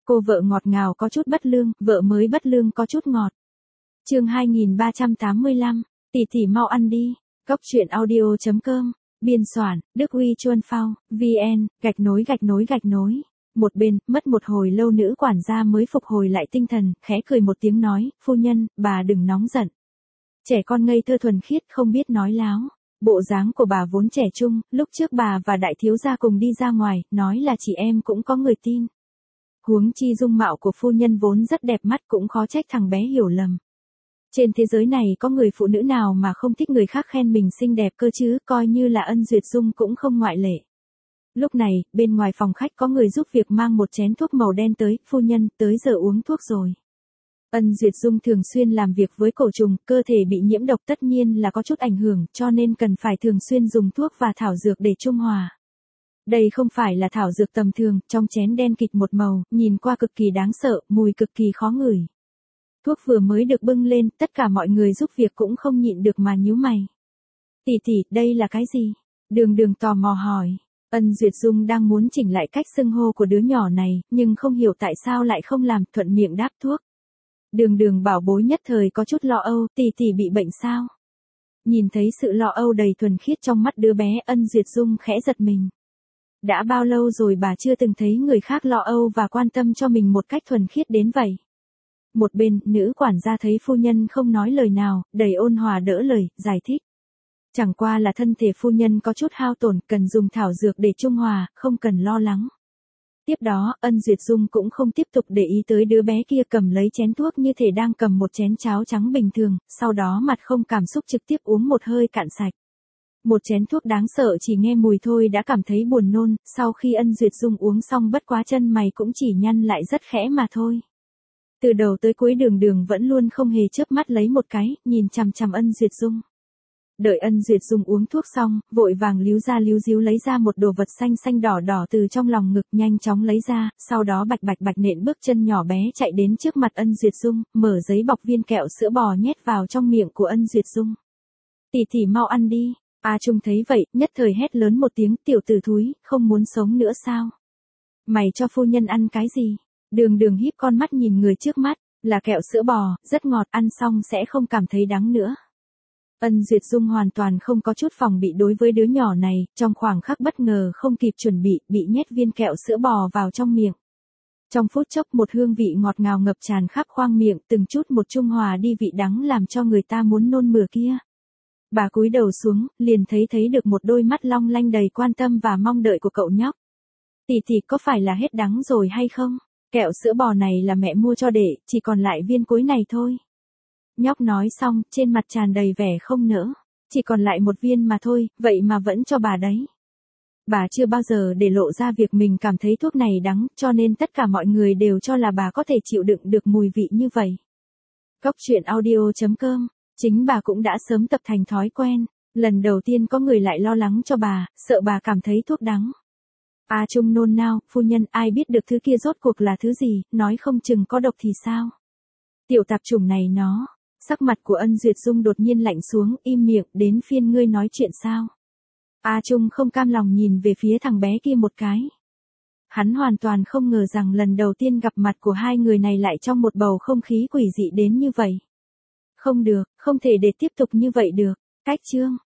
Cô vợ ngọt ngào có chút bất lương, vợ mới bất lương có chút ngọt. Chương 2385, tỷ tỷ mau ăn đi. Góc truyện audio.com, biên soạn, Đức Huy Chuân Phao, VN, gạch nối. Một bên, mất một hồi lâu nữ quản gia mới phục hồi lại tinh thần, khẽ cười một tiếng nói, phu nhân, bà đừng nóng giận. Trẻ con ngây thơ thuần khiết không biết nói láo. Bộ dáng của bà vốn trẻ trung, lúc trước bà và đại thiếu gia cùng đi ra ngoài, nói là chị em cũng có người tin. Huống chi dung mạo của phu nhân vốn rất đẹp mắt cũng khó trách thằng bé hiểu lầm. Trên thế giới này có người phụ nữ nào mà không thích người khác khen mình xinh đẹp cơ chứ, coi như là Ân Duyệt Dung cũng không ngoại lệ. Lúc này, bên ngoài phòng khách có người giúp việc mang một chén thuốc màu đen tới, phu nhân, tới giờ uống thuốc rồi. Ân Duyệt Dung thường xuyên làm việc với cổ trùng, cơ thể bị nhiễm độc tất nhiên là có chút ảnh hưởng, cho nên cần phải thường xuyên dùng thuốc và thảo dược để trung hòa. Đây không phải là thảo dược tầm thường, trong chén đen kịt một màu, nhìn qua cực kỳ đáng sợ, mùi cực kỳ khó ngửi. Thuốc vừa mới được bưng lên, tất cả mọi người giúp việc cũng không nhịn được mà nhíu mày. Tỷ tỷ, đây là cái gì? Đường tò mò hỏi. Ân Duyệt Dung đang muốn chỉnh lại cách xưng hô của đứa nhỏ này, nhưng không hiểu tại sao lại không làm, thuận miệng đáp thuốc. Đường bảo bối nhất thời có chút lo âu, tỷ tỷ bị bệnh sao? Nhìn thấy sự lo âu đầy thuần khiết trong mắt đứa bé, Ân Duyệt Dung khẽ giật mình. Đã bao lâu rồi bà chưa từng thấy người khác lo âu và quan tâm cho mình một cách thuần khiết đến vậy? Một bên, nữ quản gia thấy phu nhân không nói lời nào, đầy ôn hòa đỡ lời, giải thích. Chẳng qua là thân thể phu nhân có chút hao tổn, cần dùng thảo dược để trung hòa, không cần lo lắng. Tiếp đó, Ân Duyệt Dung cũng không tiếp tục để ý tới đứa bé kia, cầm lấy chén thuốc như thể đang cầm một chén cháo trắng bình thường, sau đó mặt không cảm xúc trực tiếp uống một hơi cạn sạch. Một chén thuốc đáng sợ chỉ nghe mùi thôi đã cảm thấy buồn nôn, sau khi Ân Duyệt Dung uống xong bất quá chân mày cũng chỉ nhăn lại rất khẽ mà thôi. Từ đầu tới cuối đường vẫn luôn không hề chớp mắt lấy một cái, nhìn chằm chằm Ân Duyệt Dung. Đợi Ân Duyệt Dung uống thuốc xong, vội vàng líu díu lấy ra một đồ vật xanh đỏ từ trong lòng ngực, nhanh chóng lấy ra, sau đó bạch nện bước chân nhỏ bé chạy đến trước mặt Ân Duyệt Dung, mở giấy bọc viên kẹo sữa bò nhét vào trong miệng của Ân Duyệt Dung. Tỷ tỷ mau ăn đi. A Trung thấy vậy, nhất thời hét lớn một tiếng, tiểu tử thúi, không muốn sống nữa sao? Mày cho phu nhân ăn cái gì? Đường híp con mắt nhìn người trước mắt, là kẹo sữa bò, rất ngọt, ăn xong sẽ không cảm thấy đắng nữa. Ân Duyệt Dung hoàn toàn không có chút phòng bị đối với đứa nhỏ này, trong khoảng khắc bất ngờ không kịp chuẩn bị nhét viên kẹo sữa bò vào trong miệng. Trong phút chốc một hương vị ngọt ngào ngập tràn khắp khoang miệng, từng chút một trung hòa đi vị đắng làm cho người ta muốn nôn mửa kia. Bà cúi đầu xuống, liền thấy được một đôi mắt long lanh đầy quan tâm và mong đợi của cậu nhóc. Tỷ có phải là hết đắng rồi hay không? Kẹo sữa bò này là mẹ mua cho đệ, chỉ còn lại viên cuối này thôi. Nhóc nói xong, trên mặt tràn đầy vẻ không nỡ. Chỉ còn lại một viên mà thôi, vậy mà vẫn cho bà đấy. Bà chưa bao giờ để lộ ra việc mình cảm thấy thuốc này đắng, cho nên tất cả mọi người đều cho là bà có thể chịu đựng được mùi vị như vậy. Góc truyện audio.com, chính bà cũng đã sớm tập thành thói quen. Lần đầu tiên có người lại lo lắng cho bà, sợ bà cảm thấy thuốc đắng. A Trung nôn nao, phu nhân, ai biết được thứ kia rốt cuộc là thứ gì, nói không chừng có độc thì sao? Tiểu tạp chủng này nó. Sắc mặt của Ân Duyệt Dung đột nhiên lạnh xuống, im miệng, đến phiên ngươi nói chuyện sao? A Trung không cam lòng nhìn về phía thằng bé kia một cái. Hắn hoàn toàn không ngờ rằng lần đầu tiên gặp mặt của hai người này lại trong một bầu không khí quỷ dị đến như vậy. Không được, không thể để tiếp tục như vậy được. Cách chương.